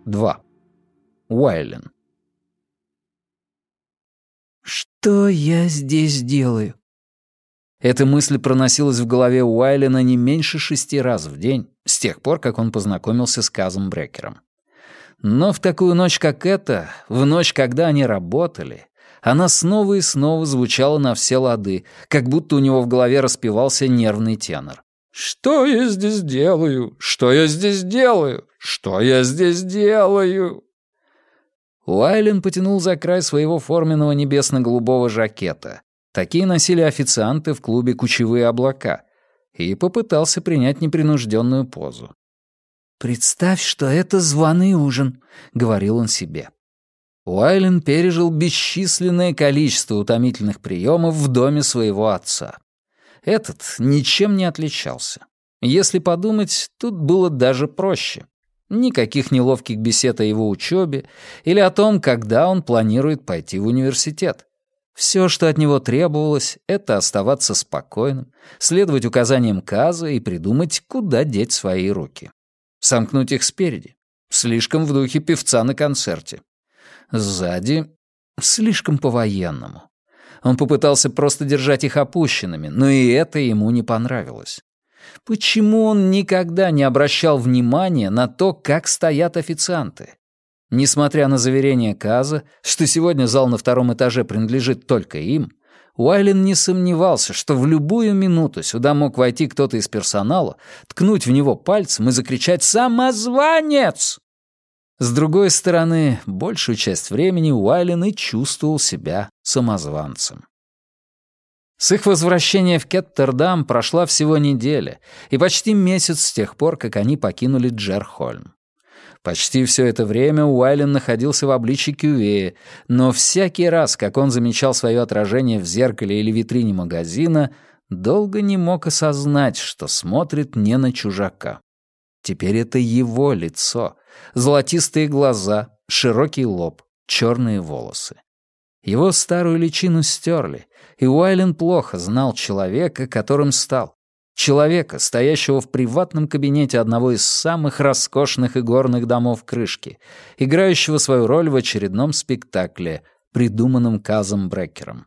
2. Уайлен. «Что я здесь делаю?» Эта мысль проносилась в голове Уайлена не меньше 6 раз в день, с тех пор, как он познакомился с Казом Брекером. Но в такую ночь, как эта, в ночь, когда они работали, она снова и снова звучала на все лады, как будто у него в голове распевался нервный тенор. «Что я здесь делаю? Что я здесь делаю? Что я здесь делаю?» Уайлен потянул за край своего форменного небесно-голубого жакета. Такие носили официанты в клубе «Кучевые облака», и попытался принять непринужденную позу. «Представь, что это званый ужин», — говорил он себе. Уайлен пережил бесчисленное количество утомительных приемов в доме своего отца. Этот ничем не отличался. Если подумать, тут было даже проще. Никаких неловких бесед о его учебе или о том, когда он планирует пойти в университет. Все, что от него требовалось, это оставаться спокойным, следовать указаниям Каза и придумать, куда деть свои руки. Сомкнуть их спереди. Слишком в духе певца на концерте. Сзади. Слишком по-военному. Он попытался просто держать их опущенными, но и это ему не понравилось. Почему он никогда не обращал внимания на то, как стоят официанты? Несмотря на заверение Каза, что сегодня зал на 2-м этаже принадлежит только им, Уайлен не сомневался, что в любую минуту сюда мог войти кто-то из персонала, ткнуть в него пальцем и закричать «Самозванец!». С другой стороны, большую часть времени Уайлен и чувствовал себя самозванцем. С их возвращения в Кеттердам прошла всего неделя и почти месяц с тех пор, как они покинули Джерхольм. Почти все это время Уайлен находился в обличье Кювея, но всякий раз, как он замечал свое отражение в зеркале или витрине магазина, долго не мог осознать, что смотрит не на чужака. Теперь это его лицо, золотистые глаза, широкий лоб, черные волосы. Его старую личину стерли, и Уайлен плохо знал человека, которым стал. Человека, стоящего в приватном кабинете одного из самых роскошных игорных домов Крышки, играющего свою роль в очередном спектакле, придуманном Казом Брекером.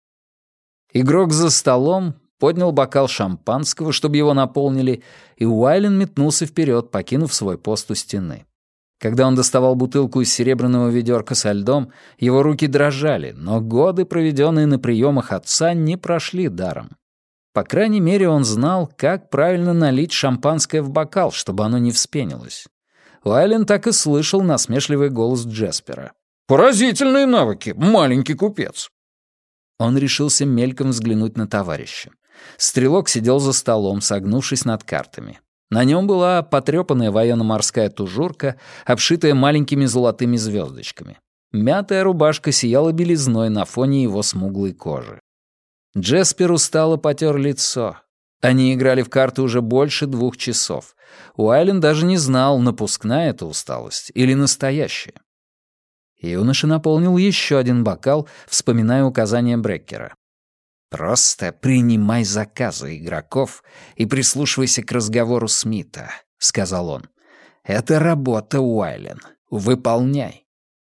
Игрок за столом поднял бокал шампанского, чтобы его наполнили, и Уайлен метнулся вперед, покинув свой пост у стены. Когда он доставал бутылку из серебряного ведерка со льдом, его руки дрожали, но годы, проведенные на приемах отца, не прошли даром. По крайней мере, он знал, как правильно налить шампанское в бокал, чтобы оно не вспенилось. Уайлен так и слышал насмешливый голос Джеспера. «Поразительные навыки, маленький купец!» Он решился мельком взглянуть на товарища. Стрелок сидел за столом, согнувшись над картами. На нем была потрепанная военно-морская тужурка, обшитая маленькими золотыми звездочками. Мятая рубашка сияла белизной на фоне его смуглой кожи. Джеспер устало потер лицо. Они играли в карты уже больше 2 часов. Уайлен даже не знал, напускная это усталость или настоящая. Юноша наполнил еще один бокал, вспоминая указания Бреккера. «Просто принимай заказы игроков и прислушивайся к разговору Смита», — сказал он. «Это работа, Уайлен. Выполняй».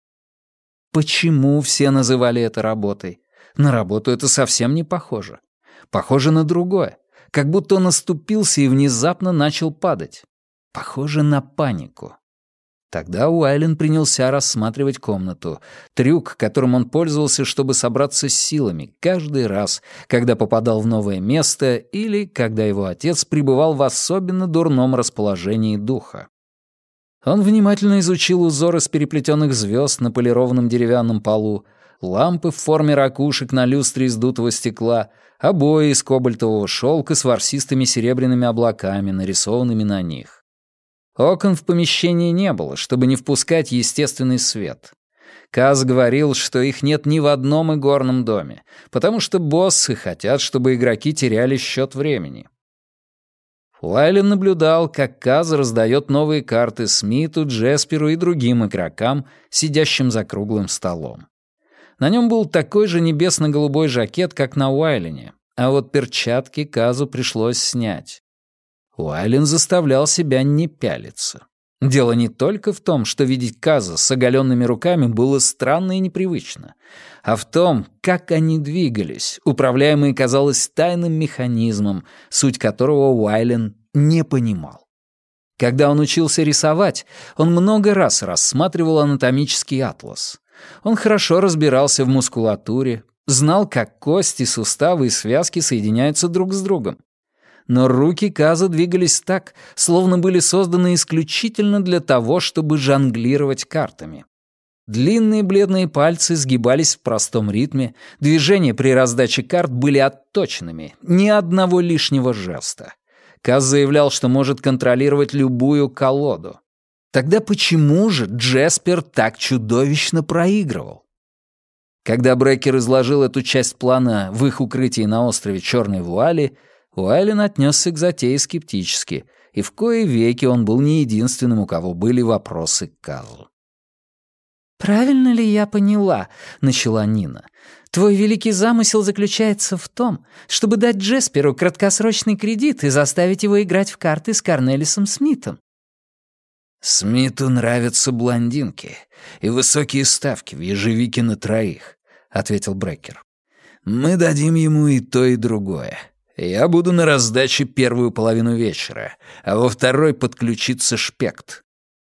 Почему все называли это работой? На работу это совсем не похоже. Похоже на другое. Как будто он оступился и внезапно начал падать. Похоже на панику. Тогда Уайлен принялся рассматривать комнату. Трюк, которым он пользовался, чтобы собраться с силами каждый раз, когда попадал в новое место или когда его отец пребывал в особенно дурном расположении духа. Он внимательно изучил узор из переплетенных звезд на полированном деревянном полу, лампы в форме ракушек на люстре из дутого стекла, обои из кобальтового шелка с ворсистыми серебряными облаками, нарисованными на них. Окон в помещении не было, чтобы не впускать естественный свет. Каз говорил, что их нет ни в одном игорном доме, потому что боссы хотят, чтобы игроки теряли счет времени. Уайлен наблюдал, как Каз раздает новые карты Смиту, Джесперу и другим игрокам, сидящим за круглым столом. На нем был такой же небесно-голубой жакет, как на Уайлене, а вот перчатки Казу пришлось снять. Уайлен заставлял себя не пялиться. Дело не только в том, что видеть Каза с оголенными руками было странно и непривычно, а в том, как они двигались, управляемые, казалось, тайным механизмом, суть которого Уайлен не понимал. Когда он учился рисовать, он много раз рассматривал анатомический атлас. Он хорошо разбирался в мускулатуре, знал, как кости, суставы и связки соединяются друг с другом. Но руки Каза двигались так, словно были созданы исключительно для того, чтобы жонглировать картами. Длинные бледные пальцы сгибались в простом ритме, движения при раздаче карт были отточенными, ни одного лишнего жеста. Каз заявлял, что может контролировать любую колоду. Тогда почему же Джеспер так чудовищно проигрывал? Когда Брекер изложил эту часть плана в их укрытии на острове Черной Вуали, Уайлен отнесся к затее скептически, и в кои веки он был не единственным, у кого были вопросы к Казу. «Правильно ли я поняла?» — начала Нина. «Твой великий замысел заключается в том, чтобы дать Джесперу краткосрочный кредит и заставить его играть в карты с Корнелисом Смитом». «Смиту нравятся блондинки и высокие ставки в ежевике на троих», — ответил Брекер. «Мы дадим ему и то, и другое. Я буду на раздаче первую половину вечера, а во второй подключится Шпект».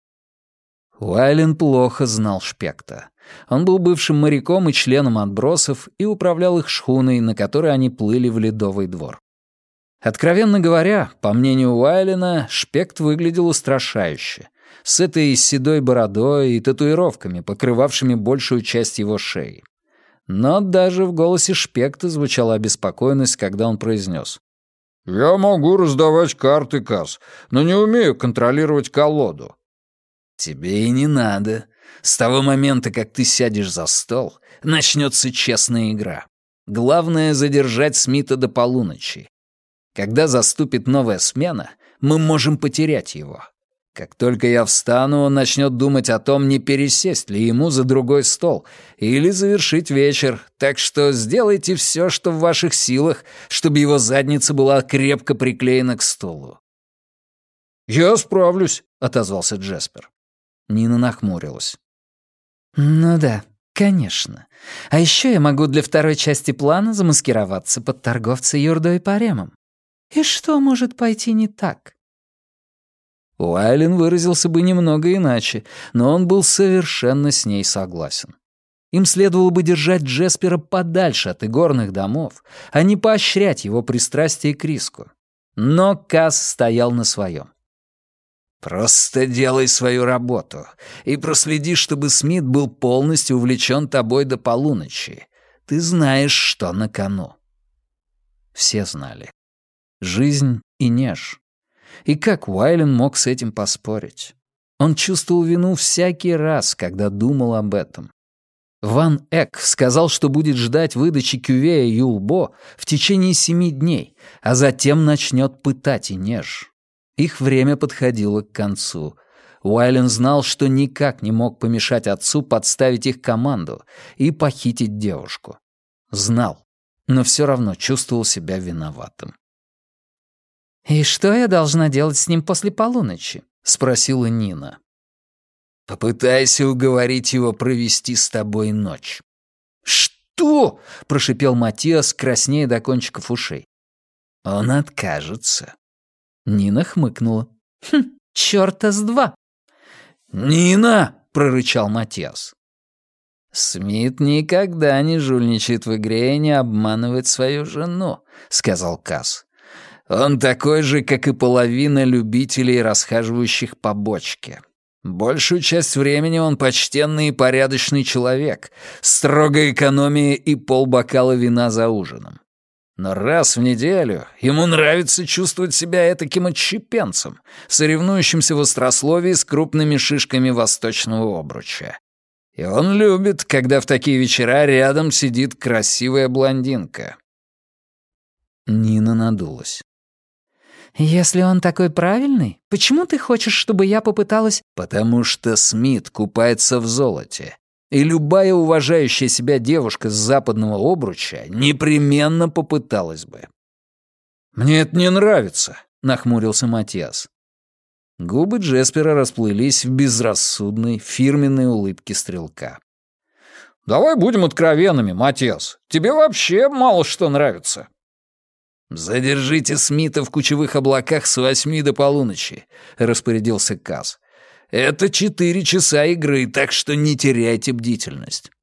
Уайлен плохо знал Шпекта. Он был бывшим моряком и членом отбросов и управлял их шхуной, на которой они плыли в Ледовый двор. Откровенно говоря, по мнению Уайлена, Шпект выглядел устрашающе, с этой седой бородой и татуировками, покрывавшими большую часть его шеи. Но даже в голосе Шпекта звучала обеспокоенность, когда он произнес: «Я могу раздавать карты, Каз, но не умею контролировать колоду». «Тебе и не надо. С того момента, как ты сядешь за стол, начнется честная игра. Главное — задержать Смита до полуночи. Когда заступит новая смена, мы можем потерять его. Как только я встану, он начнет думать о том, не пересесть ли ему за другой стол или завершить вечер, так что сделайте все, что в ваших силах, чтобы его задница была крепко приклеена к стулу». «Я справлюсь», — отозвался Джеспер. Нина нахмурилась. «Ну да, конечно. А еще я могу для второй части плана замаскироваться под торговца юрдой и паремом. И что может пойти не так?» Уайлен выразился бы немного иначе, но он был совершенно с ней согласен. Им следовало бы держать Джеспера подальше от игорных домов, а не поощрять его пристрастие к риску. Но Каз стоял на своем. «Просто делай свою работу и проследи, чтобы Смит был полностью увлечен тобой до полуночи. Ты знаешь, что на кону». Все знали. Жизнь и неж. И как Уайлен мог с этим поспорить? Он чувствовал вину всякий раз, когда думал об этом. Ван Эк сказал, что будет ждать выдачи Кювея Юлбо в течение 7 дней, а затем начнет пытать Инеж. Их время подходило к концу. Уайлен знал, что никак не мог помешать отцу подставить их команду и похитить девушку. Знал, но все равно чувствовал себя виноватым. «И что я должна делать с ним после полуночи?» — спросила Нина. «Попытайся уговорить его провести с тобой ночь». «Что?» — прошипел Матиас, краснея до кончиков ушей. «Он откажется». Нина хмыкнула. «Чёрта с два!» «Нина!» — прорычал Матиас. «Смит никогда не жульничает в игре и не обманывает свою жену», — сказал Каз. «Он такой же, как и половина любителей, расхаживающих по бочке. Большую часть времени он почтенный и порядочный человек, строгая экономия и полбокала вина за ужином. Но раз в неделю ему нравится чувствовать себя этаким отщепенцем, соревнующимся в острословии с крупными шишками восточного обруча. И он любит, когда в такие вечера рядом сидит красивая блондинка». Нина надулась. «Если он такой правильный, почему ты хочешь, чтобы я попыталась...» «Потому что Смит купается в золоте, и любая уважающая себя девушка с западного обруча непременно попыталась бы». «Мне это не нравится», — нахмурился Матиас. Губы Джеспера расплылись в безрассудной, фирменной улыбке стрелка. «Давай будем откровенными, Матиас. Тебе вообще мало что нравится». «Задержите Смита в кучевых облаках с 8 до полуночи», — распорядился Каз. «Это 4 часа игры, так что не теряйте бдительность».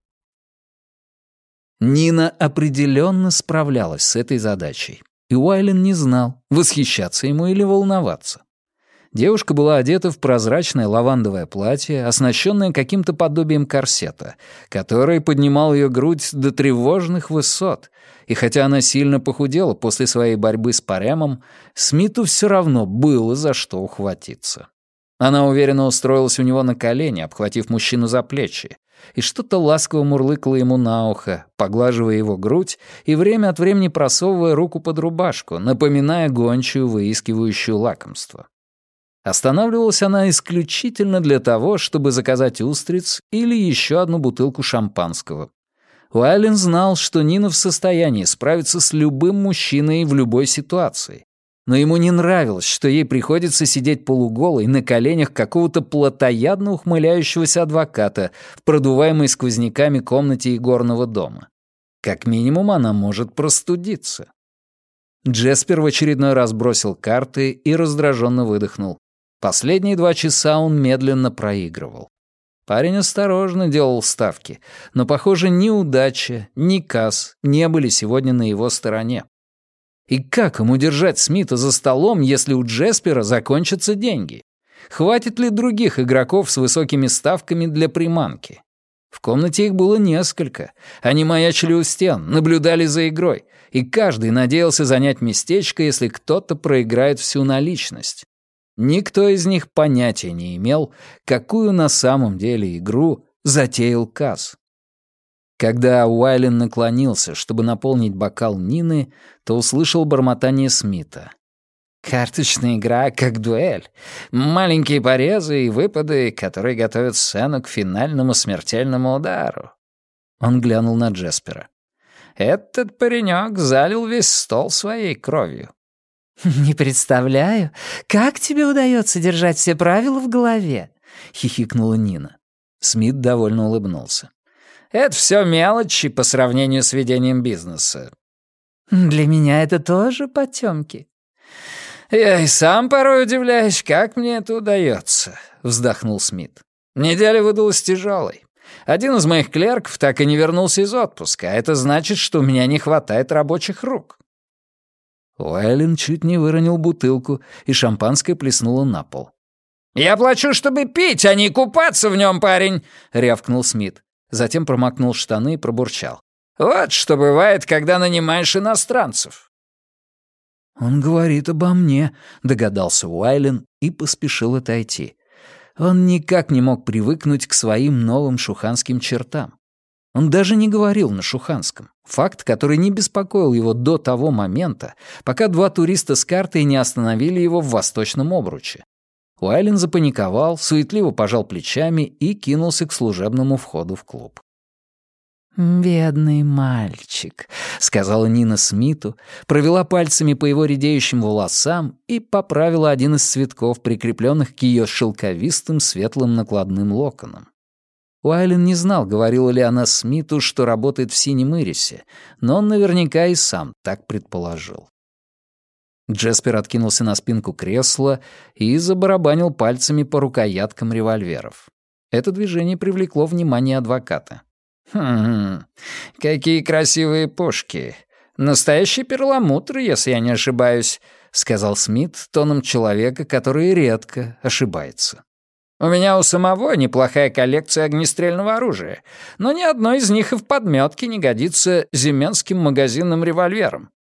Нина определенно справлялась с этой задачей, и Уайлен не знал, восхищаться ему или волноваться. Девушка была одета в прозрачное лавандовое платье, оснащенное каким-то подобием корсета, который поднимал ее грудь до тревожных высот, и хотя она сильно похудела после своей борьбы с Паремом, Смиту все равно было за что ухватиться. Она уверенно устроилась у него на колени, обхватив мужчину за плечи, и что-то ласково мурлыкала ему на ухо, поглаживая его грудь и время от времени просовывая руку под рубашку, напоминая гончую, выискивающую лакомство. Останавливалась она исключительно для того, чтобы заказать устриц или еще одну бутылку шампанского. Уайлен знал, что Нина в состоянии справиться с любым мужчиной в любой ситуации. Но ему не нравилось, что ей приходится сидеть полуголой на коленях какого-то плотоядно ухмыляющегося адвоката в продуваемой сквозняками комнате игорного дома. Как минимум, она может простудиться. Джеспер в очередной раз бросил карты и раздраженно выдохнул. Последние 2 часа он медленно проигрывал. Парень осторожно делал ставки, но, похоже, ни удача, ни Каз не были сегодня на его стороне. И как ему держать Смита за столом, если у Джеспера закончатся деньги? Хватит ли других игроков с высокими ставками для приманки? В комнате их было несколько. Они маячили у стен, наблюдали за игрой, и каждый надеялся занять местечко, если кто-то проиграет всю наличность. Никто из них понятия не имел, какую на самом деле игру затеял Каз. Когда Уайлен наклонился, чтобы наполнить бокал Нины, то услышал бормотание Смита. «Карточная игра как дуэль. Маленькие порезы и выпады, которые готовят сцену к финальному смертельному удару». Он глянул на Джеспера. «Этот паренек залил весь стол своей кровью». «Не представляю, как тебе удается держать все правила в голове?» — хихикнула Нина. Смит довольно улыбнулся. «Это все мелочи по сравнению с ведением бизнеса». «Для меня это тоже потемки». «Я и сам порой удивляюсь, как мне это удается», — вздохнул Смит. «Неделя выдалась тяжелой. Один из моих клерков так и не вернулся из отпуска, а это значит, что у меня не хватает рабочих рук». Уайлен чуть не выронил бутылку, и шампанское плеснуло на пол. «Я плачу, чтобы пить, а не купаться в нем, парень!» — рявкнул Смит. Затем промокнул штаны и пробурчал. «Вот что бывает, когда нанимаешь иностранцев». «Он говорит обо мне», — догадался Уайлен и поспешил отойти. Он никак не мог привыкнуть к своим новым шуханским чертам. Он даже не говорил на шуханском. Факт, который не беспокоил его до того момента, пока 2 туриста с картой не остановили его в Восточном Обруче. Уайлен запаниковал, суетливо пожал плечами и кинулся к служебному входу в клуб. «Бедный мальчик», — сказала Нина Смиту, провела пальцами по его редеющим волосам и поправила один из цветков, прикрепленных к ее шелковистым светлым накладным локонам. Уайлен не знал, говорила ли она Смиту, что работает в Синем Ирисе, но он наверняка и сам так предположил. Джеспер откинулся на спинку кресла и забарабанил пальцами по рукояткам револьверов. Это движение привлекло внимание адвоката. Какие красивые пушки. Настоящий перламутр, если я не ошибаюсь», — сказал Смит тоном человека, который редко ошибается. «У меня у самого неплохая коллекция огнестрельного оружия, но ни одно из них и в подметке не годится зименским магазинным револьвером».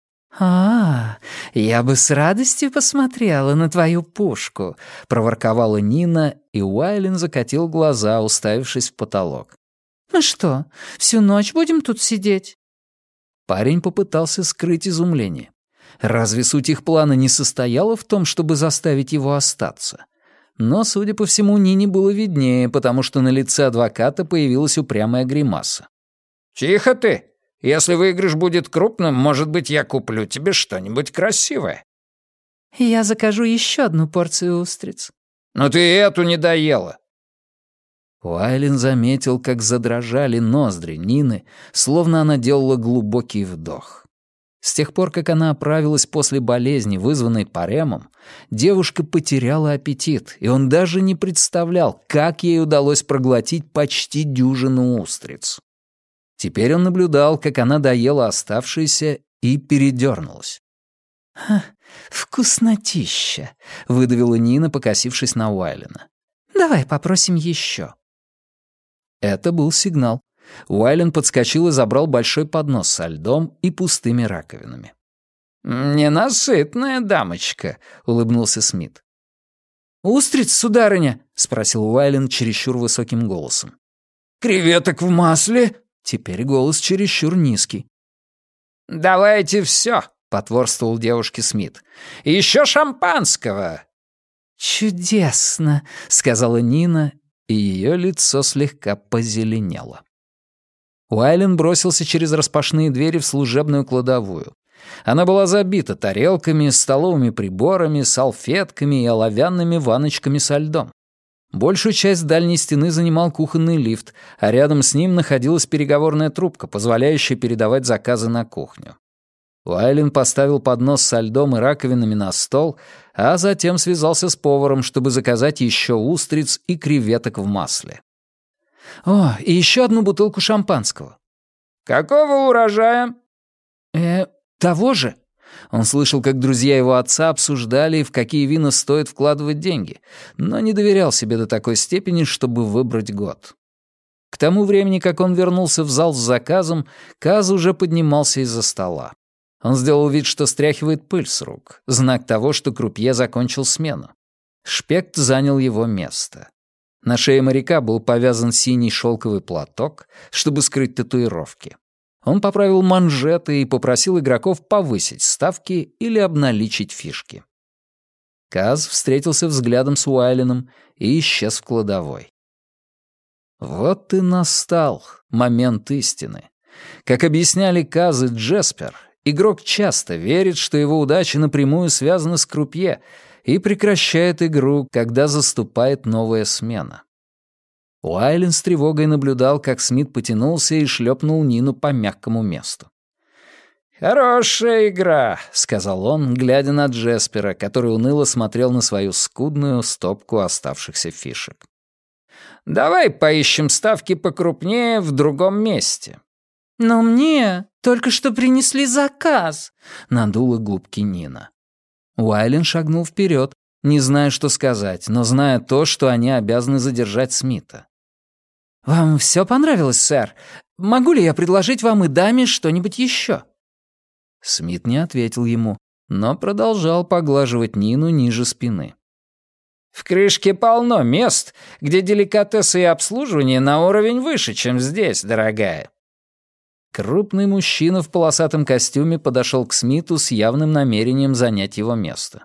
Я бы с радостью посмотрела на твою пушку», — проворковала Нина, и Уайлен закатил глаза, уставившись в потолок. «Мы что, всю ночь будем тут сидеть?» Парень попытался скрыть изумление. Разве суть их плана не состояла в том, чтобы заставить его остаться? Но, судя по всему, Нине было виднее, потому что на лице адвоката появилась упрямая гримаса. «Тихо ты! Если выигрыш будет крупным, может быть, я куплю тебе что-нибудь красивое». Я закажу еще одну порцию устриц». «Но ты эту не доела». Уайлен заметил, как задрожали ноздри Нины, словно она делала глубокий вдох. С тех пор, как она оправилась после болезни, вызванной паремом, девушка потеряла аппетит, и он даже не представлял, как ей удалось проглотить почти дюжину устриц. Теперь он наблюдал, как она доела оставшиеся и передернулась. «Вкуснотища», — выдавила Нина, покосившись на Уайлена. «Давай попросим еще». Это был сигнал. Уайлен подскочил и забрал большой поднос со льдом и пустыми раковинами. «Ненасытная дамочка», — улыбнулся Смит. «Устриц, сударыня?» — спросил Уайлен чересчур высоким голосом. «Креветок в масле?» Теперь голос чересчур низкий. «Давайте все», — потворствовал девушке Смит. «Еще шампанского». «Чудесно», — сказала Нина, и ее лицо слегка позеленело. Уайлен бросился через распашные двери в служебную кладовую. Она была забита тарелками, столовыми приборами, салфетками и оловянными ванночками со льдом. Большую часть дальней стены занимал кухонный лифт, а рядом с ним находилась переговорная трубка, позволяющая передавать заказы на кухню. Уайлен поставил поднос со льдом и раковинами на стол, а затем связался с поваром, чтобы заказать еще устриц и креветок в масле. «О, и еще одну бутылку шампанского». «Какого урожая?» Того же». Он слышал, как друзья его отца обсуждали, в какие вина стоит вкладывать деньги, но не доверял себе до такой степени, чтобы выбрать год. К тому времени, как он вернулся в зал с заказом, Каз уже поднимался из-за стола. Он сделал вид, что стряхивает пыль с рук, знак того, что крупье закончил смену. Шпект занял его место. На шее моряка был повязан синий шелковый платок, чтобы скрыть татуировки. Он поправил манжеты и попросил игроков повысить ставки или обналичить фишки. Каз встретился взглядом с Уайленом и исчез в кладовой. Вот и настал момент истины. Как объясняли Каз и Джеспер, игрок часто верит, что его удача напрямую связана с крупье, и прекращает игру, когда заступает новая смена. Уайлен с тревогой наблюдал, как Смит потянулся и шлепнул Нину по мягкому месту. «Хорошая игра», — сказал он, глядя на Джеспера, который уныло смотрел на свою скудную стопку оставшихся фишек. «Давай поищем ставки покрупнее в другом месте». «Но мне только что принесли заказ», — надула губки Нина. Уайлен шагнул вперед, не зная, что сказать, но зная то, что они обязаны задержать Смита. «Вам все понравилось, сэр? Могу ли я предложить вам и даме что-нибудь еще?» Смит не ответил ему, но продолжал поглаживать Нину ниже спины. «В крышке полно мест, где деликатесы и обслуживание на уровень выше, чем здесь, дорогая». Крупный мужчина в полосатом костюме подошел к Смиту с явным намерением занять его место.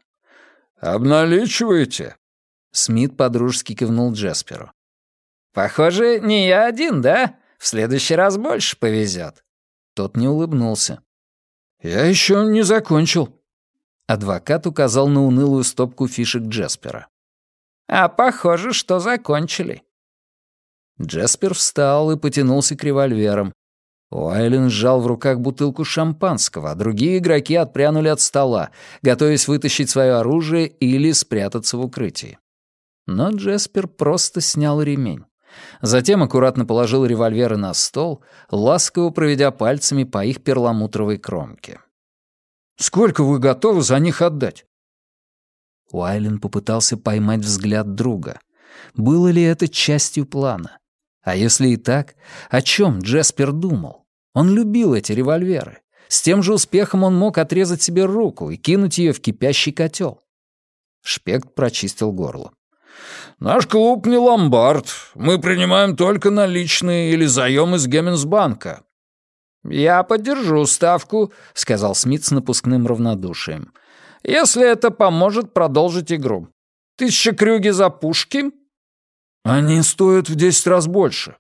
«Обналичиваете?» Смит подружески кивнул Джесперу. «Похоже, не я один, да? В следующий раз больше повезет». Тот не улыбнулся. «Я еще не закончил». Адвокат указал на унылую стопку фишек Джеспера. «А похоже, что закончили». Джеспер встал и потянулся к револьверам. Уайлен сжал в руках бутылку шампанского, а другие игроки отпрянули от стола, готовясь вытащить свое оружие или спрятаться в укрытии. Но Джеспер просто снял ремень. Затем аккуратно положил револьверы на стол, ласково проведя пальцами по их перламутровой кромке. «Сколько вы готовы за них отдать?» Уайлен попытался поймать взгляд друга. Было ли это частью плана? А если и так, о чем Джеспер думал? Он любил эти револьверы. С тем же успехом он мог отрезать себе руку и кинуть ее в кипящий котел. Шпект прочистил горло. «Наш клуб не ломбард. Мы принимаем только наличные или заем из Гемменсбанка». «Я поддержу ставку», — сказал Смит с напускным равнодушием. «Если это поможет продолжить игру. 1000 крюги за пушки?» «Они стоят в 10 раз больше».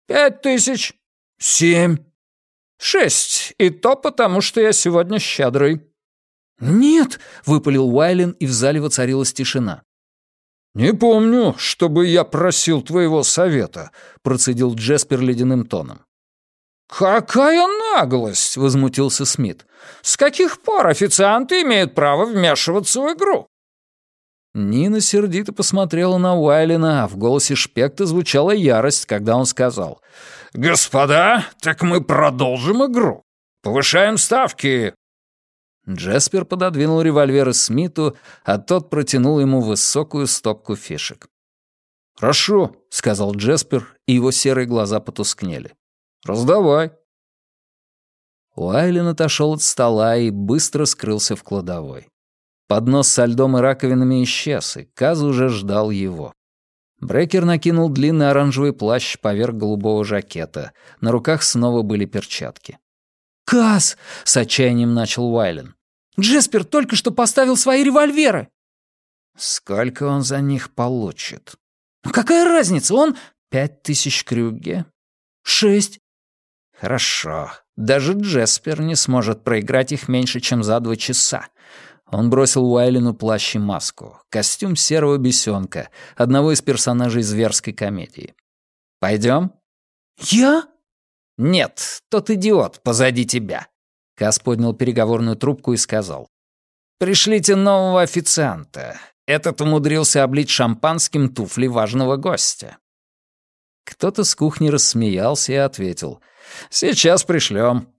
5000. 7. 6. И то потому, что я сегодня щедрый». «Нет!» — выпалил Уайлен, и в зале воцарилась тишина. «Не помню, чтобы я просил твоего совета», — процедил Джеспер ледяным тоном. «Какая наглость!» — возмутился Смит. «С каких пор официанты имеют право вмешиваться в игру?» Нина сердито посмотрела на Уайлена, а в голосе Шпекта звучала ярость, когда он сказал: «Господа, так мы продолжим игру. Повышаем ставки». Джеспер пододвинул револьвер Смиту, а тот протянул ему высокую стопку фишек. «Хорошо», — сказал Джеспер, и его серые глаза потускнели. «Раздавай». Уайлен отошел от стола и быстро скрылся в кладовой. Поднос со льдом и раковинами исчез, и Каз уже ждал его. Брекер накинул длинный оранжевый плащ поверх голубого жакета. На руках снова были перчатки. «Каз!» — с отчаянием начал Уайлен. «Джеспер только что поставил свои револьверы!» «Сколько он за них получит?» «Какая разница? Он...» 5000 крюге?» 6. «Хорошо. Даже Джеспер не сможет проиграть их меньше, чем за 2 часа». Он бросил Уайлену плащ и маску, костюм серого бесенка, одного из персонажей зверской комедии. «Пойдем?» «Я?» «Нет, тот идиот позади тебя». Каз поднял переговорную трубку и сказал: «Пришлите нового официанта. Этот умудрился облить шампанским туфли важного гостя». Кто-то с кухни рассмеялся и ответил: «Сейчас пришлем».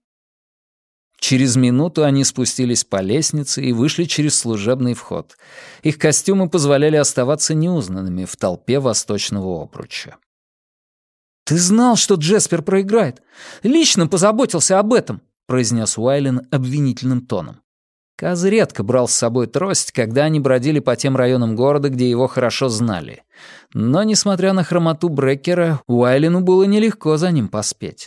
Через минуту они спустились по лестнице и вышли через служебный вход. Их костюмы позволяли оставаться неузнанными в толпе восточного обруча. «Ты знал, что Джеспер проиграет. Лично позаботился об этом», — произнес Уайлен обвинительным тоном. Каз редко брал с собой трость, когда они бродили по тем районам города, где его хорошо знали. Но, несмотря на хромоту Брекера, Уайлену было нелегко за ним поспеть.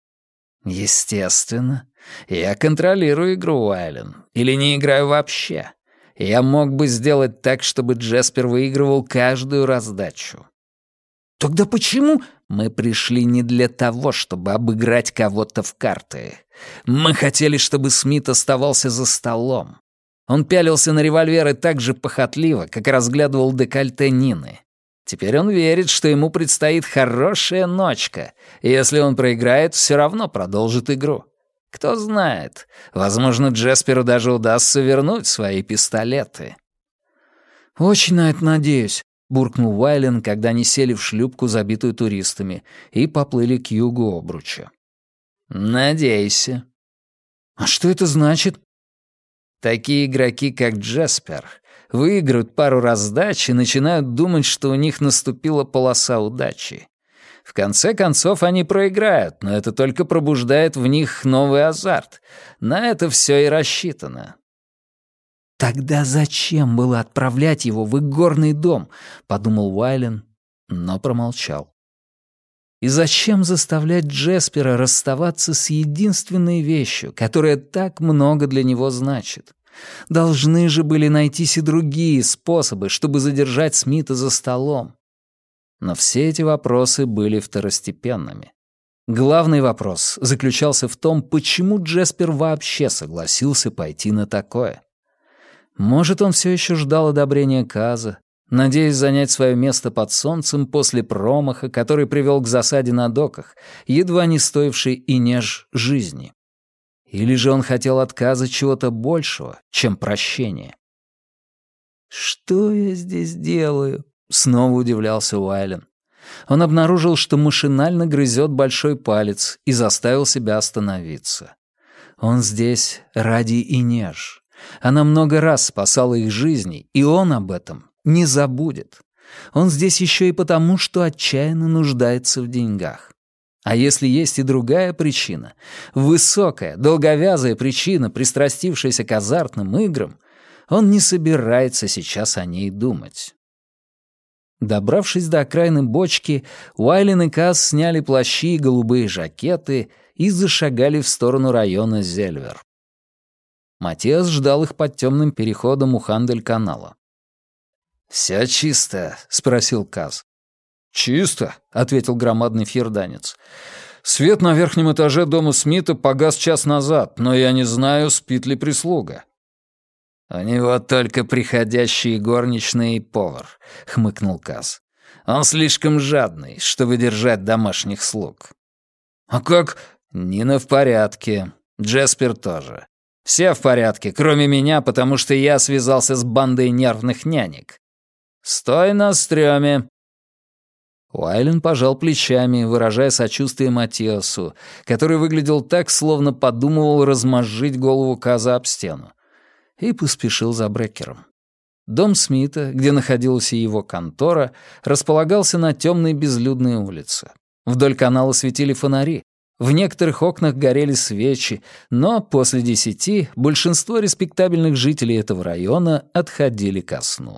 «Естественно. Я контролирую игру, Уайлен. Или не играю вообще. Я мог бы сделать так, чтобы Джеспер выигрывал каждую раздачу». «Тогда почему...» «Мы пришли не для того, чтобы обыграть кого-то в карты. Мы хотели, чтобы Смит оставался за столом. Он пялился на револьверы так же похотливо, как разглядывал декольте Нины. Теперь он верит, что ему предстоит хорошая ночка, и если он проиграет, все равно продолжит игру. Кто знает, возможно, Джесперу даже удастся вернуть свои пистолеты». «Очень на это надеюсь», — буркнул Уайлен, когда они сели в шлюпку, забитую туристами, и поплыли к югу обруча. «Надейся». «А что это значит?» «Такие игроки, как Джеспер, выиграют пару раздач и начинают думать, что у них наступила полоса удачи. В конце концов, они проиграют, но это только пробуждает в них новый азарт. На это все и рассчитано». «Тогда зачем было отправлять его в игорный дом?» — подумал Уайлен, но промолчал. «И зачем заставлять Джеспера расставаться с единственной вещью, которая так много для него значит? Должны же были найтись и другие способы, чтобы задержать Смита за столом». Но все эти вопросы были второстепенными. Главный вопрос заключался в том, почему Джеспер вообще согласился пойти на такое. Может, он все еще ждал одобрения Каза, надеясь занять свое место под солнцем после промаха, который привел к засаде на доках, едва не стоившей и неж жизни. Или же он хотел от Каза чего-то большего, чем прощения. «Что я здесь делаю?» — снова удивлялся Уайлен. Он обнаружил, что машинально грызет большой палец, и заставил себя остановиться. Он здесь ради Инеж. Она много раз спасала их жизни, и он об этом не забудет. Он здесь еще и потому, что отчаянно нуждается в деньгах. А если есть и другая причина, высокая, долговязая причина, пристрастившаяся к азартным играм, он не собирается сейчас о ней думать. Добравшись до окраины бочки, Уайлен и Каз сняли плащи и голубые жакеты и зашагали в сторону района Зельвер. Матиас ждал их под темным переходом у Хандель-канала. «Все чисто?» — спросил Каз. «Чисто», — ответил громадный фьерданец. «Свет на верхнем этаже дома Смита погас час назад, но я не знаю, спит ли прислуга». «У него только приходящие горничные и повар», — хмыкнул Каз. «Он слишком жадный, чтобы держать домашних слуг». «А как?» «Нина в порядке. Джеспер тоже. Все в порядке, кроме меня, потому что я связался с бандой нервных нянек. Стой на стреме!» Уайлен пожал плечами, выражая сочувствие Матиасу, который выглядел так, словно подумывал размозжить голову Каза об стену, и поспешил за Брекером. Дом Смита, где находилась и его контора, располагался на темной безлюдной улице. Вдоль канала светили фонари, в некоторых окнах горели свечи, но после 10 большинство респектабельных жителей этого района отходили ко сну.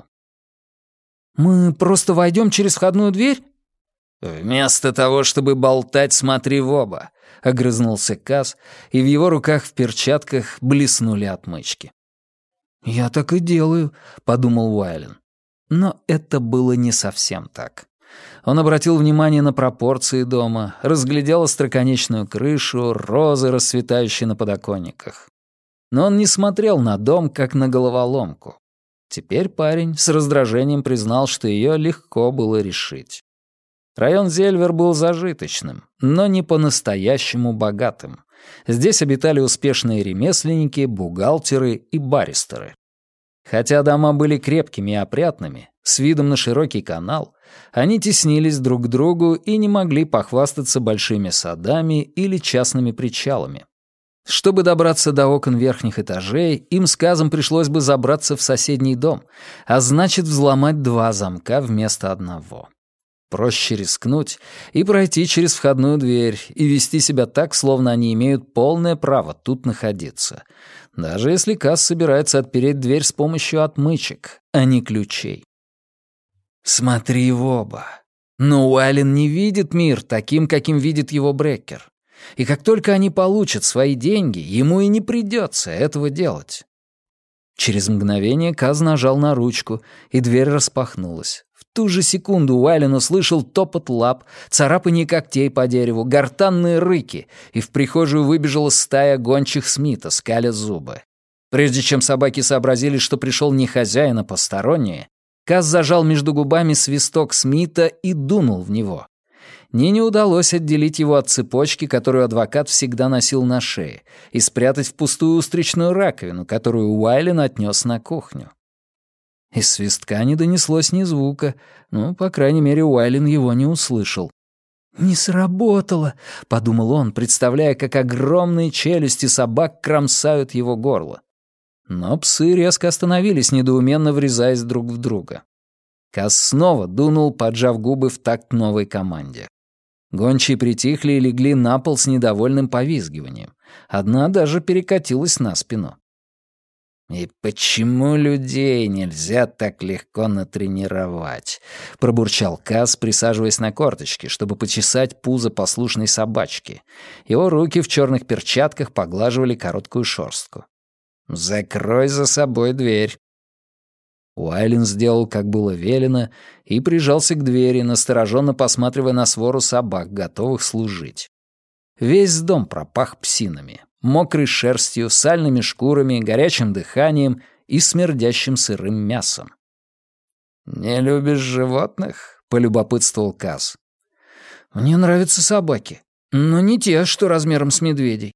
«Мы просто войдем через входную дверь?» «Вместо того, чтобы болтать, смотри в оба», — огрызнулся Каз, и в его руках в перчатках блеснули отмычки. «Я так и делаю», — подумал Уайлен. Но это было не совсем так. Он обратил внимание на пропорции дома, разглядел остроконечную крышу, розы, расцветающие на подоконниках. Но он не смотрел на дом, как на головоломку. Теперь парень с раздражением признал, что ее легко было решить. Район Зельвер был зажиточным, но не по-настоящему богатым. Здесь обитали успешные ремесленники, бухгалтеры и баристеры. Хотя дома были крепкими и опрятными, с видом на широкий канал, они теснились друг к другу и не могли похвастаться большими садами или частными причалами. Чтобы добраться до окон верхних этажей, им с Казом пришлось бы забраться в соседний дом, а значит взломать 2 замка вместо одного. Проще рискнуть и пройти через входную дверь и вести себя так, словно они имеют полное право тут находиться, даже если Каз собирается отпереть дверь с помощью отмычек, а не ключей. Смотри в оба. Но Уайлен не видит мир таким, каким видит его Брекер. И как только они получат свои деньги, ему и не придется этого делать. Через мгновение Каз нажал на ручку, и дверь распахнулась. В ту же секунду Уайлен услышал топот лап, царапанье когтей по дереву, гортанные рыки, и в прихожую выбежала стая гончих Смита, скаля зубы. Прежде чем собаки сообразили, что пришел не хозяин, а посторонние, Каз зажал между губами свисток Смита и дунул в него. Нине удалось отделить его от цепочки, которую адвокат всегда носил на шее, и спрятать в пустую устричную раковину, которую Уайлен отнес на кухню. Из свистка не донеслось ни звука, по крайней мере, Уайлен его не услышал. «Не сработало», — подумал он, представляя, как огромные челюсти собак кромсают его горло. Но псы резко остановились, недоуменно врезаясь друг в друга. Каз снова дунул, поджав губы в такт новой команде. Гончие притихли и легли на пол с недовольным повизгиванием. Одна даже перекатилась на спину. «И почему людей нельзя так легко натренировать?» — пробурчал Каз, присаживаясь на корточки, чтобы почесать пузо послушной собачки. Его руки в черных перчатках поглаживали короткую шерстку. «Закрой за собой дверь». Уайлен сделал, как было велено, и прижался к двери, настороженно посматривая на свору собак, готовых служить. Весь дом пропах псинами, мокрой шерстью, сальными шкурами, горячим дыханием и смердящим сырым мясом. «Не любишь животных?» — полюбопытствовал Каз. «Мне нравятся собаки, но не те, что размером с медведей».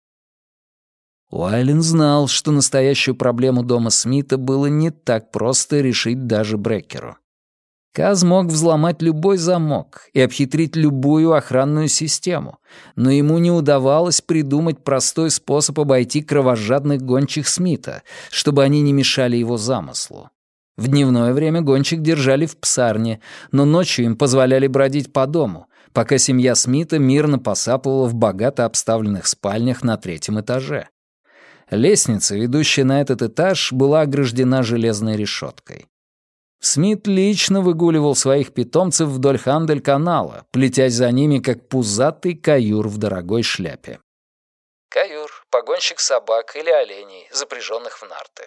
Уайлен знал, что настоящую проблему дома Смита было не так просто решить даже Брекеру. Каз мог взломать любой замок и обхитрить любую охранную систему, но ему не удавалось придумать простой способ обойти кровожадных гончих Смита, чтобы они не мешали его замыслу. В дневное время гончих держали в псарне, но ночью им позволяли бродить по дому, пока семья Смита мирно посапывала в богато обставленных спальнях на 3-м этаже. Лестница, ведущая на этот этаж, была ограждена железной решеткой. Смит лично выгуливал своих питомцев вдоль Хандель-канала, плетясь за ними, как пузатый каюр в дорогой шляпе. Каюр — погонщик собак или оленей, запряженных в нарты.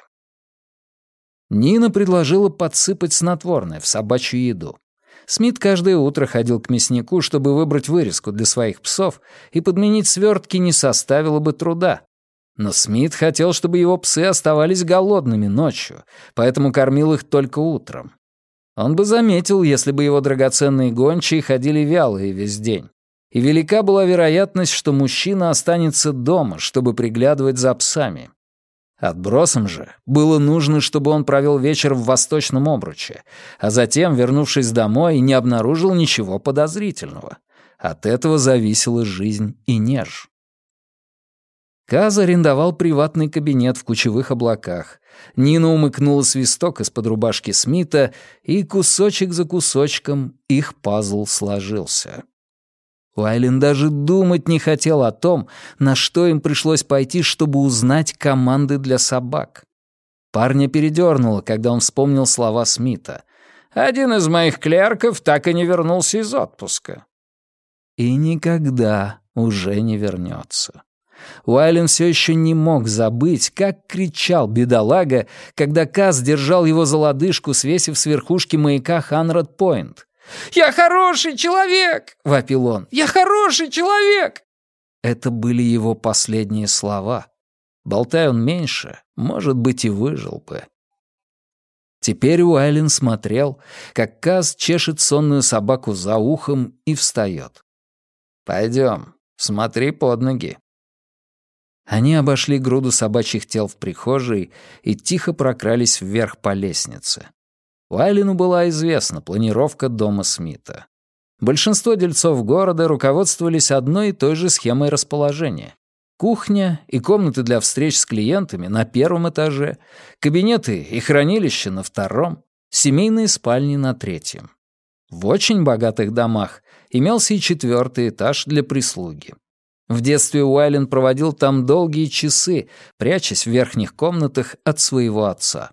Нина предложила подсыпать снотворное в собачью еду. Смит каждое утро ходил к мяснику, чтобы выбрать вырезку для своих псов, и подменить свертки не составило бы труда. Но Смит хотел, чтобы его псы оставались голодными ночью, поэтому кормил их только утром. Он бы заметил, если бы его драгоценные гончие ходили вялые весь день. И велика была вероятность, что мужчина останется дома, чтобы приглядывать за псами. Отбросам же было нужно, чтобы он провел вечер в Восточном Обруче, а затем, вернувшись домой, не обнаружил ничего подозрительного. От этого зависела жизнь и неж. Каз арендовал приватный кабинет в кучевых облаках. Нина умыкнула свисток из-под рубашки Смита, и кусочек за кусочком их пазл сложился. Уайлен даже думать не хотел о том, на что им пришлось пойти, чтобы узнать команды для собак. Парня передёрнуло, когда он вспомнил слова Смита. «Один из моих клерков так и не вернулся из отпуска». И никогда уже не вернется. Уайлен все еще не мог забыть, как кричал бедолага, когда Каз держал его за лодыжку, свесив с верхушки маяка Ханред-Пойнт. «Я хороший человек!» — вопил он. «Я хороший человек!» Это были его последние слова. Болтай он меньше, может быть, и выжил бы. Теперь Уайлен смотрел, как Каз чешет сонную собаку за ухом и встает. «Пойдем, смотри под ноги». Они обошли груду собачьих тел в прихожей и тихо прокрались вверх по лестнице. Уайлену была известна планировка дома Смита. Большинство дельцов города руководствовались одной и той же схемой расположения. Кухня и комнаты для встреч с клиентами на первом этаже, кабинеты и хранилища на втором, семейные спальни на третьем. В очень богатых домах имелся и 4-й этаж для прислуги. В детстве Уайлен проводил там долгие часы, прячась в верхних комнатах от своего отца.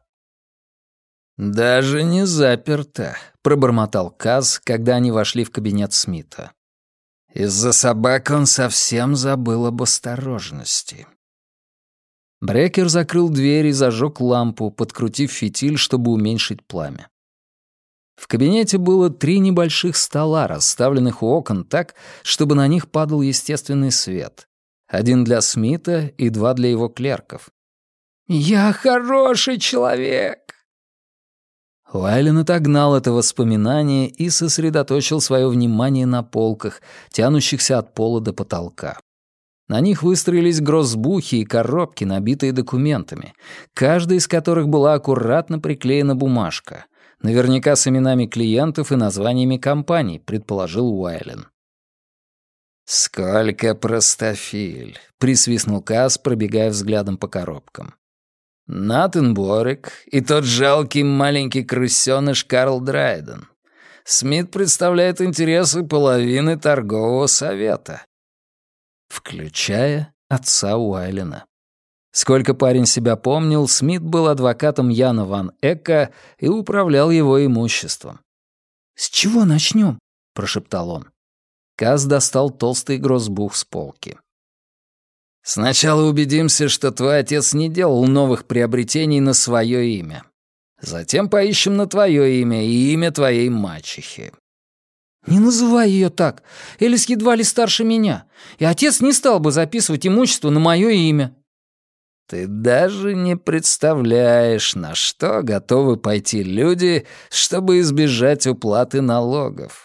«Даже не заперто», — пробормотал Каз, когда они вошли в кабинет Смита. Из-за собак он совсем забыл об осторожности. Брекер закрыл дверь и зажег лампу, подкрутив фитиль, чтобы уменьшить пламя. В кабинете было 3 небольших стола, расставленных у окон так, чтобы на них падал естественный свет. 1 для Смита и 2 для его клерков. «Я хороший человек!» Уайлен отогнал это воспоминание и сосредоточил свое внимание на полках, тянущихся от пола до потолка. На них выстроились гроссбухи и коробки, набитые документами, каждая из которых была аккуратно приклеена бумажка. Наверняка с именами клиентов и названиями компаний, предположил Уайлен. «Сколько простофиль!» — присвистнул Каз, пробегая взглядом по коробкам. «Натан Борик и тот жалкий маленький крысёныш Карл Драйден. Смит представляет интересы половины торгового совета». Включая отца Уайлена. Сколько парень себя помнил, Смит был адвокатом Яна ван Эка и управлял его имуществом. «С чего начнем?» — прошептал он. Каз достал толстый гроссбух с полки. «Сначала убедимся, что твой отец не делал новых приобретений на свое имя. Затем поищем на твое имя и имя твоей мачехи». «Не называй ее так. Элис едва ли старше меня, и отец не стал бы записывать имущество на мое имя». «Ты даже не представляешь, на что готовы пойти люди, чтобы избежать уплаты налогов».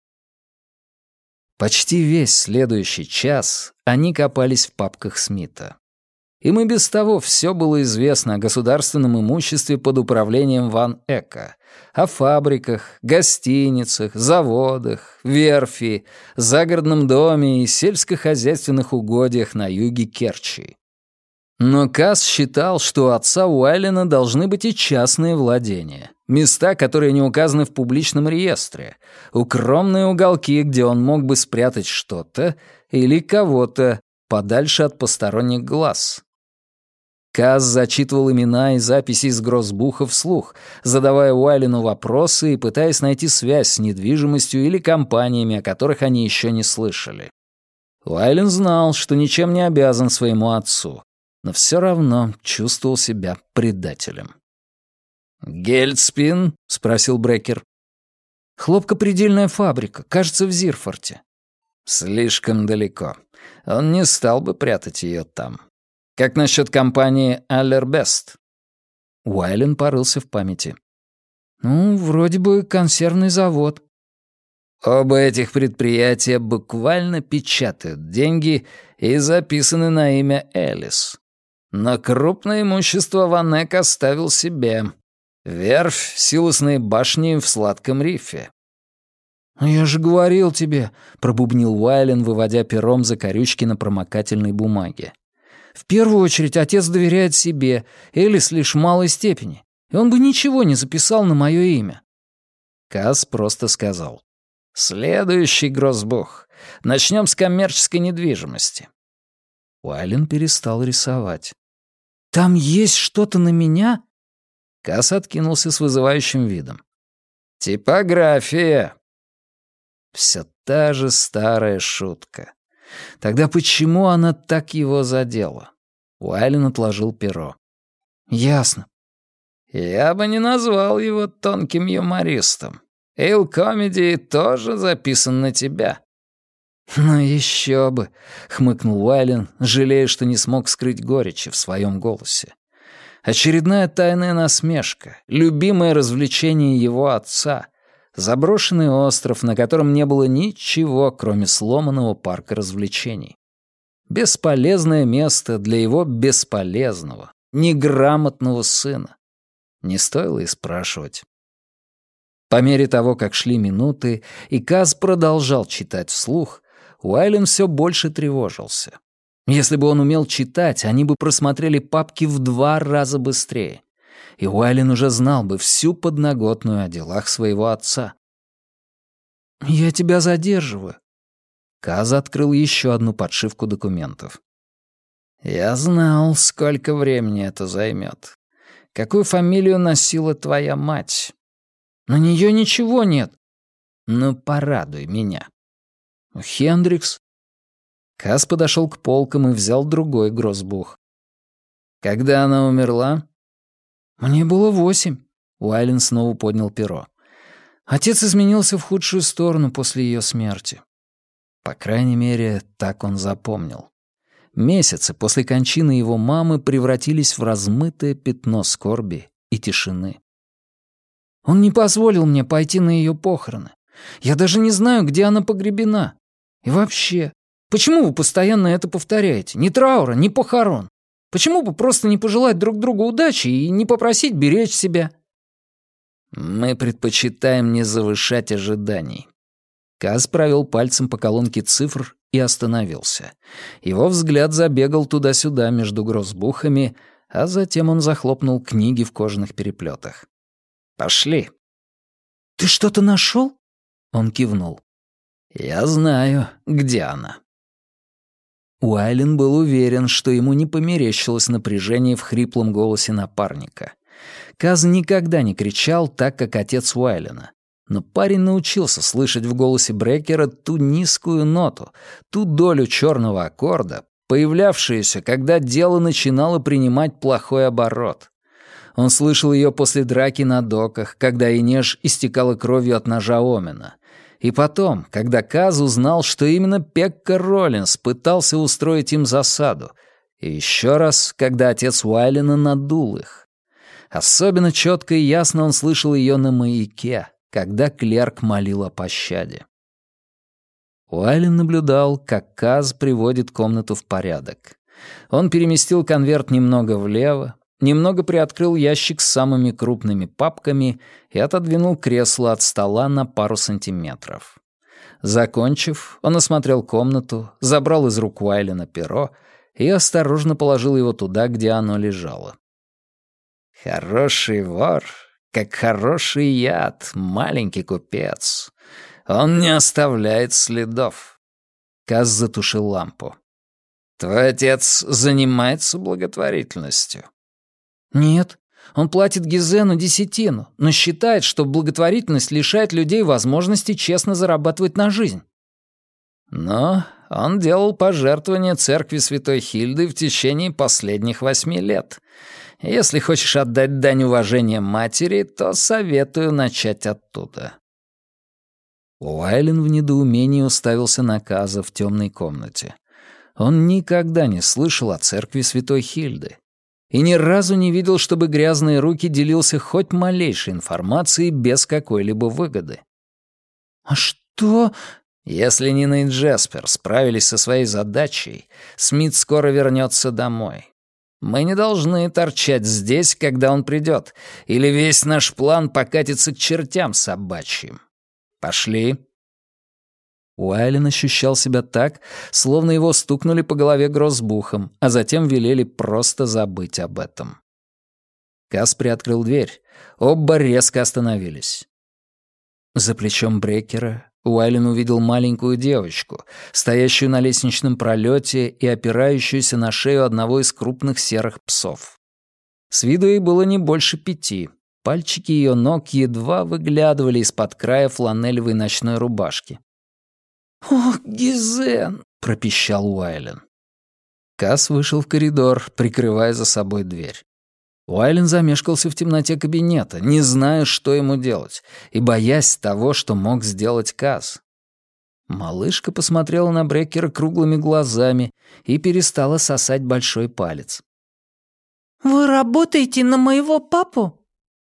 Почти весь следующий час они копались в папках Смита. Им и без того все было известно о государственном имуществе под управлением Ван Эка, о фабриках, гостиницах, заводах, верфи, загородном доме и сельскохозяйственных угодьях на юге Керчи. Но Каз считал, что у отца Уайлена должны быть и частные владения, места, которые не указаны в публичном реестре, укромные уголки, где он мог бы спрятать что-то или кого-то подальше от посторонних глаз. Каз зачитывал имена и записи из гроссбуха вслух, задавая Уайлену вопросы и пытаясь найти связь с недвижимостью или компаниями, о которых они еще не слышали. Уайлен знал, что ничем не обязан своему отцу, но все равно чувствовал себя предателем. «Гельдспин?» — спросил Брекер. «Хлопкопредельная фабрика, кажется, в Зирфорте». «Слишком далеко. Он не стал бы прятать ее там». Как насчет компании Allerbest?» Уайлен порылся в памяти. «Ну, вроде бы консервный завод». Оба этих предприятия буквально печатают деньги и записаны на имя Элис. Но крупное имущество Ван Эк оставил себе. Верфь, силосные башни в Сладком Рифе. «Я же говорил тебе», — пробубнил Уайлен, выводя пером закорючки на промокательной бумаге. «В первую очередь отец доверяет себе, Элис лишь в малой степени, и он бы ничего не записал на мое имя». Каз просто сказал: «Следующий грозбух. Начнем с коммерческой недвижимости». Уайлен перестал рисовать. «Там есть что-то на меня?» Каз откинулся с вызывающим видом. «Типография». Все та же старая шутка. Тогда почему она так его задела? Уайлен отложил перо. «Ясно». «Я бы не назвал его тонким юмористом. Эйл-комедии тоже записан на тебя». «Ну еще бы», — хмыкнул Уайлен, жалея, что не смог скрыть горечи в своем голосе. Очередная тайная насмешка, любимое развлечение его отца, заброшенный остров, на котором не было ничего, кроме сломанного парка развлечений. Бесполезное место для его бесполезного, неграмотного сына. Не стоило и спрашивать. По мере того, как шли минуты, и Каз продолжал читать вслух, Уайлен все больше тревожился. Если бы он умел читать, они бы просмотрели папки в 2 раза быстрее. И Уайлен уже знал бы всю подноготную о делах своего отца. «Я тебя задерживаю». Каз открыл еще одну подшивку документов. «Я знал, сколько времени это займет. Какую фамилию носила твоя мать?» «На нее ничего нет». «Ну, порадуй меня». «Хендрикс». Каз подошел к полкам и взял другой грозбух. «Когда она умерла?» «Мне было 8». Уайлен снова поднял перо. «Отец изменился в худшую сторону после ее смерти». По крайней мере, так он запомнил. Месяцы после кончины его мамы превратились в размытое пятно скорби и тишины. «Он не позволил мне пойти на ее похороны. Я даже не знаю, где она погребена. И вообще, почему вы постоянно это повторяете? Ни траура, ни похорон. Почему бы просто не пожелать друг другу удачи и не попросить беречь себя?» «Мы предпочитаем не завышать ожиданий». Каз провел пальцем по колонке цифр и остановился. Его взгляд забегал туда-сюда между грозбухами, а затем он захлопнул книги в кожаных переплетах. «Пошли». «Ты что-то нашел?» Он кивнул. «Я знаю, где она». Уайлен был уверен, что ему не померещилось напряжение в хриплом голосе напарника. Каз никогда не кричал так, как отец Уайлена. Но парень научился слышать в голосе Брекера ту низкую ноту, ту долю черного аккорда, появлявшуюся, когда дело начинало принимать плохой оборот. Он слышал ее после драки на доках, когда Инеж истекала кровью от ножа Омена. И потом, когда Каз узнал, что именно Пекка Роллинс пытался устроить им засаду. И еще раз, когда отец Уайлена надул их. Особенно четко и ясно он слышал ее на маяке, когда клерк молил о пощаде. Уайлен наблюдал, как Каз приводит комнату в порядок. Он переместил конверт немного влево, немного приоткрыл ящик с самыми крупными папками и отодвинул кресло от стола на пару сантиметров. Закончив, он осмотрел комнату, забрал из рук Уайлена перо и осторожно положил его туда, где оно лежало. «Хороший вор, как хороший яд, маленький купец. Он не оставляет следов». Каз затушил лампу. «Твой отец занимается благотворительностью?» «Нет, он платит Гизену 10, но считает, что благотворительность лишает людей возможности честно зарабатывать на жизнь». «Но он делал пожертвования церкви Святой Хильды в течение последних 8 лет. Если хочешь отдать дань уважения матери, то советую начать оттуда». Уайлен в недоумении уставился на Каза в темной комнате. Он никогда не слышал о церкви Святой Хильды и ни разу не видел, чтобы грязные руки делился хоть малейшей информацией без какой-либо выгоды. «А что...» Если Нина и Джеспер справились со своей задачей, Смит скоро вернется домой. Мы не должны торчать здесь, когда он придет, или весь наш план покатится к чертям собачьим. Пошли». Уайлен ощущал себя так, словно его стукнули по голове грозбухом, а затем велели просто забыть об этом. Каз приоткрыл дверь. Оба резко остановились. За плечом Брекера Уайлен увидел маленькую девочку, стоящую на лестничном пролете и опирающуюся на шею одного из крупных серых псов. С виду ей было не больше 5. Пальчики ее ног едва выглядывали из-под края фланелевой ночной рубашки. «Ох, Гизен!» — пропищал Уайлен. Каз вышел в коридор, прикрывая за собой дверь. Уайлен замешкался в темноте кабинета, не зная, что ему делать, и боясь того, что мог сделать Каз. Малышка посмотрела на Брекера круглыми глазами и перестала сосать большой палец. «Вы работаете на моего папу?»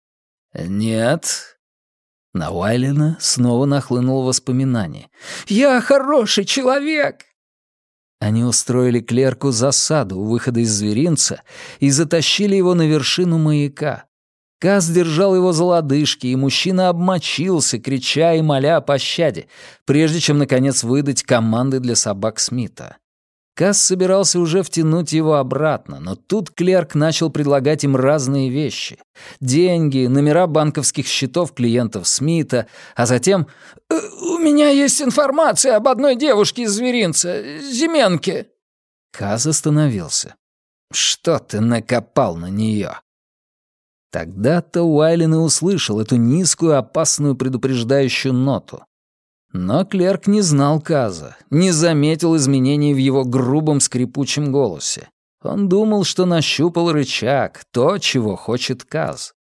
«Нет». На Уайлена снова нахлынуло воспоминание. «Я хороший человек!» Они устроили клерку засаду у выхода из зверинца и затащили его на вершину маяка. Каз держал его за лодыжки, и мужчина обмочился, крича и моля о пощаде, прежде чем, наконец, выдать команды для собак Смита. Каз собирался уже втянуть его обратно, но тут клерк начал предлагать им разные вещи. Деньги, номера банковских счетов клиентов Смита, а затем «У меня есть информация об одной девушке из зверинца, Зименке». Каз остановился. «Что ты накопал на нее?» Тогда-то Уайлен и услышал эту низкую, опасную предупреждающую ноту. Но клерк не знал Каза, не заметил изменений в его грубом скрипучем голосе. Он думал, что нащупал рычаг, то, чего хочет Каз.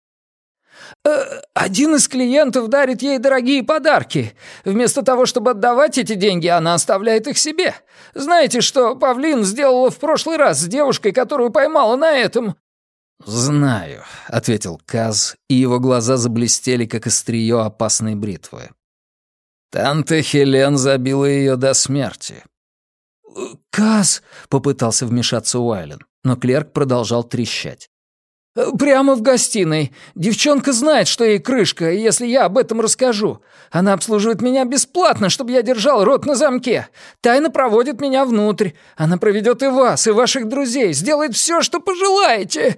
«Один из клиентов дарит ей дорогие подарки. Вместо того, чтобы отдавать эти деньги, она оставляет их себе. Знаете, что Павлин сделала в прошлый раз с девушкой, которую поймала на этом?» «Знаю», — ответил Каз, и его глаза заблестели, как острие опасной бритвы. Танта Хелен забила ее до смерти. «Каз!» — попытался вмешаться Уайлен, но клерк продолжал трещать. «Прямо в гостиной. Девчонка знает, что ей крышка, если я об этом расскажу. Она обслуживает меня бесплатно, чтобы я держал рот на замке. Тайно проводит меня внутрь. Она проведет и вас, и ваших друзей. Сделает все, что пожелаете».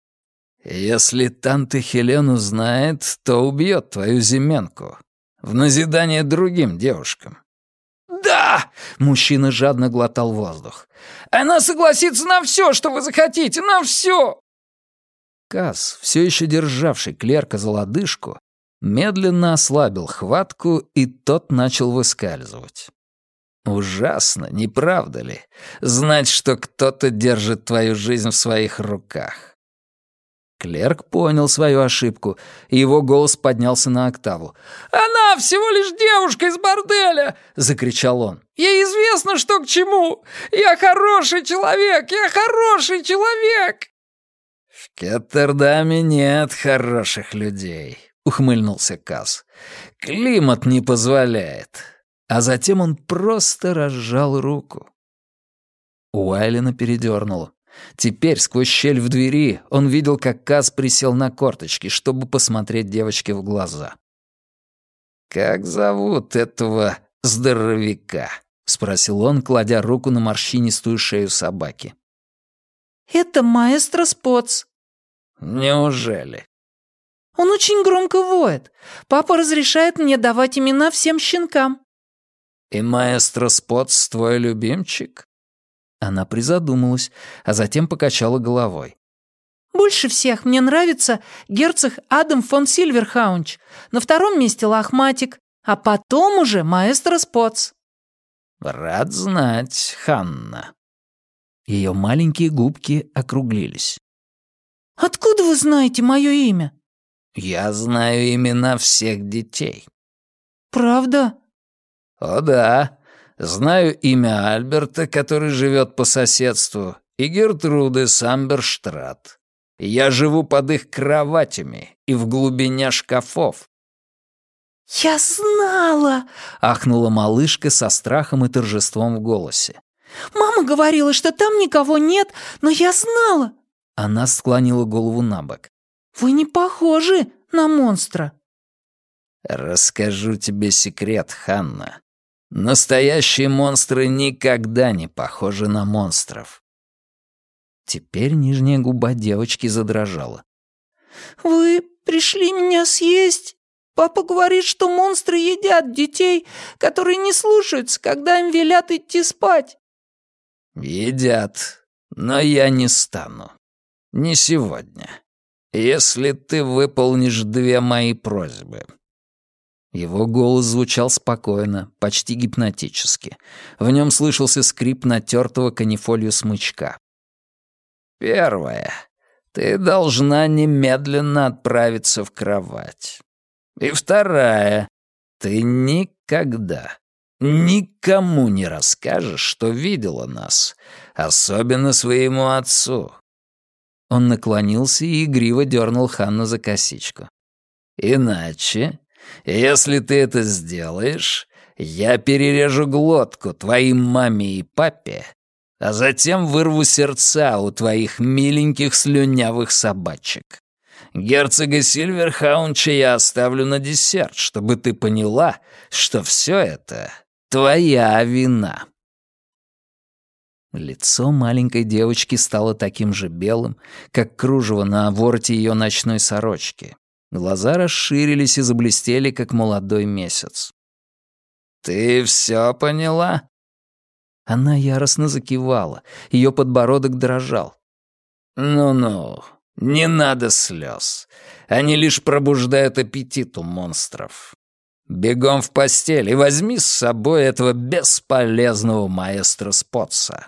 «Если Танта Хелен узнает, то убьет твою Зименку. В назидание другим девушкам». «Да!» — мужчина жадно глотал воздух. «Она согласится на все, что вы захотите, на все!» Каз, все еще державший клерка за лодыжку, медленно ослабил хватку, и тот начал выскальзывать. Ужасно, не правда ли, знать, что кто-то держит твою жизнь в своих руках? Клерк понял свою ошибку, и его голос поднялся на октаву. «Она всего лишь девушка из борделя!» — закричал он. «Ей известно, что к чему! Я хороший человек! Я хороший человек!» «В Кеттердаме нет хороших людей», — ухмыльнулся Каз. «Климат не позволяет». А затем он просто разжал руку. Уайлена передернуло. Теперь, сквозь щель в двери, он видел, как Каз присел на корточки, чтобы посмотреть девочке в глаза. «Как зовут этого здоровяка?» — спросил он, кладя руку на морщинистую шею собаки. «Это маэстро Спотс». «Неужели?» «Он очень громко воет. Папа разрешает мне давать имена всем щенкам». «И маэстро Спотс твой любимчик?» Она призадумалась, а затем покачала головой. «Больше всех мне нравится герцог Адам фон Сильверхаунч. На втором месте Лохматик, а потом уже маэстро Спотс». «Рад знать, Ханна». Ее маленькие губки округлились. «Откуда вы знаете мое имя?» «Я знаю имена всех детей». «Правда?» «О да. Знаю имя Альберта, который живет по соседству, и Гертруды Самберштрат. Я живу под их кроватями и в глубине шкафов». «Я знала!» — ахнула малышка со страхом и торжеством в голосе. «Мама говорила, что там никого нет, но я знала!» Она склонила голову на бок. «Вы не похожи на монстра!» «Расскажу тебе секрет, Ханна. Настоящие монстры никогда не похожи на монстров». Теперь нижняя губа девочки задрожала. «Вы пришли меня съесть? Папа говорит, что монстры едят детей, которые не слушаются, когда им велят идти спать». «Едят, но я не стану. Не сегодня. Если ты выполнишь 2 мои просьбы». Его голос звучал спокойно, почти гипнотически. В нем слышался скрип натертого канифолью смычка. «Первое. Ты должна немедленно отправиться в кровать. И вторая. Ты никогда, никому не расскажешь, что видела нас, особенно своему отцу». Он наклонился и игриво дернул Ханну за косичку. «Иначе, если ты это сделаешь, я перережу глотку твоей маме и папе, а затем вырву сердца у твоих миленьких слюнявых собачек. Герцога Сильверхаунча я оставлю на десерт, чтобы ты поняла, что все это твоя вина». Лицо маленькой девочки стало таким же белым, как кружево на вороте ее ночной сорочки. Глаза расширились и заблестели, как молодой месяц. «Ты все поняла?» Она яростно закивала, ее подбородок дрожал. «Ну-ну, не надо слез. Они лишь пробуждают аппетит у монстров. Бегом в постель и возьми с собой этого бесполезного маэстро Спотса».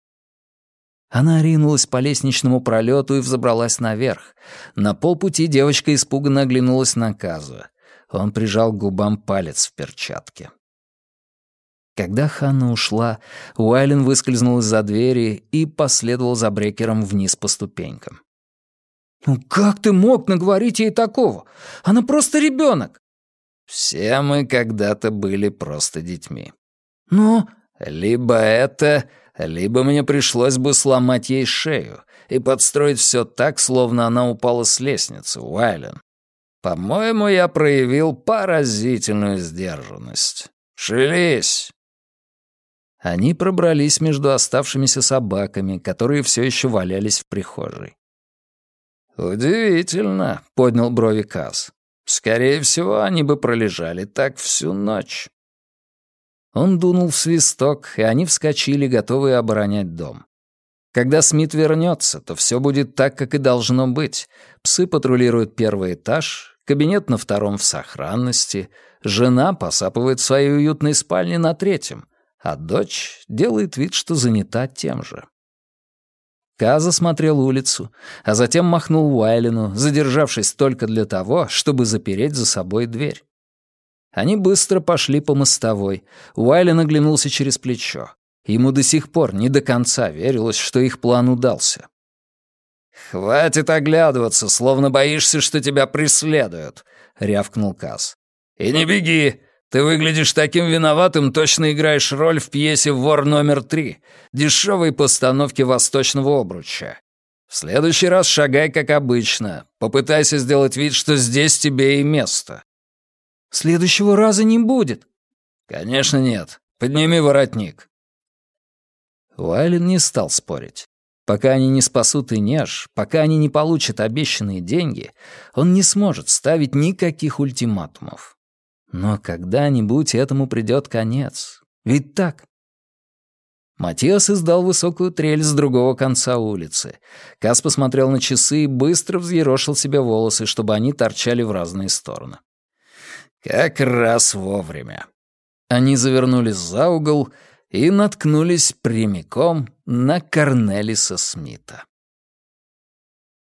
Она ринулась по лестничному пролету и взобралась наверх. На полпути девочка испуганно оглянулась на Казу. Он прижал к губам палец в перчатке. Когда Ханна ушла, Уайлен выскользнул из-за двери и последовал за Брекером вниз по ступенькам. «Ну как ты мог наговорить ей такого? Она просто ребенок!» «Все мы когда-то были просто детьми. Но...» Либо это, либо мне пришлось бы сломать ей шею и подстроить все так, словно она упала с лестницы, Уайлен. По-моему, я проявил поразительную сдержанность. Шевелись!» Они пробрались между оставшимися собаками, которые все еще валялись в прихожей. «Удивительно», — поднял брови Каз. «Скорее всего, они бы пролежали так всю ночь». Он дунул в свисток, и они вскочили, готовые оборонять дом. Когда Смит вернется, то все будет так, как и должно быть. Псы патрулируют 1-й этаж, кабинет на 2-м в сохранности, жена посапывает в своей уютной спальне на 3-м, а дочь делает вид, что занята тем же. Каза смотрел улицу, а затем махнул Уайлену, задержавшись только для того, чтобы запереть за собой дверь. Они быстро пошли по мостовой. Уайлен оглянулся через плечо. Ему до сих пор не до конца верилось, что их план удался. «Хватит оглядываться, словно боишься, что тебя преследуют», — рявкнул Каз. «И не беги. Ты выглядишь таким виноватым, точно играешь роль в пьесе «Вор номер 3», дешевой постановке «Восточного обруча». В следующий раз шагай, как обычно. Попытайся сделать вид, что здесь тебе и место». «Следующего раза не будет». «Конечно нет. Подними воротник». Уайлен не стал спорить. Пока они не спасут Инеж, пока они не получат обещанные деньги, он не сможет ставить никаких ультиматумов. Но когда-нибудь этому придет конец. Ведь так? Матиас издал высокую трель с другого конца улицы. Кас посмотрел на часы и быстро взъерошил себе волосы, чтобы они торчали в разные стороны. «Как раз вовремя». Они завернули за угол и наткнулись прямиком на Корнелиса Смита.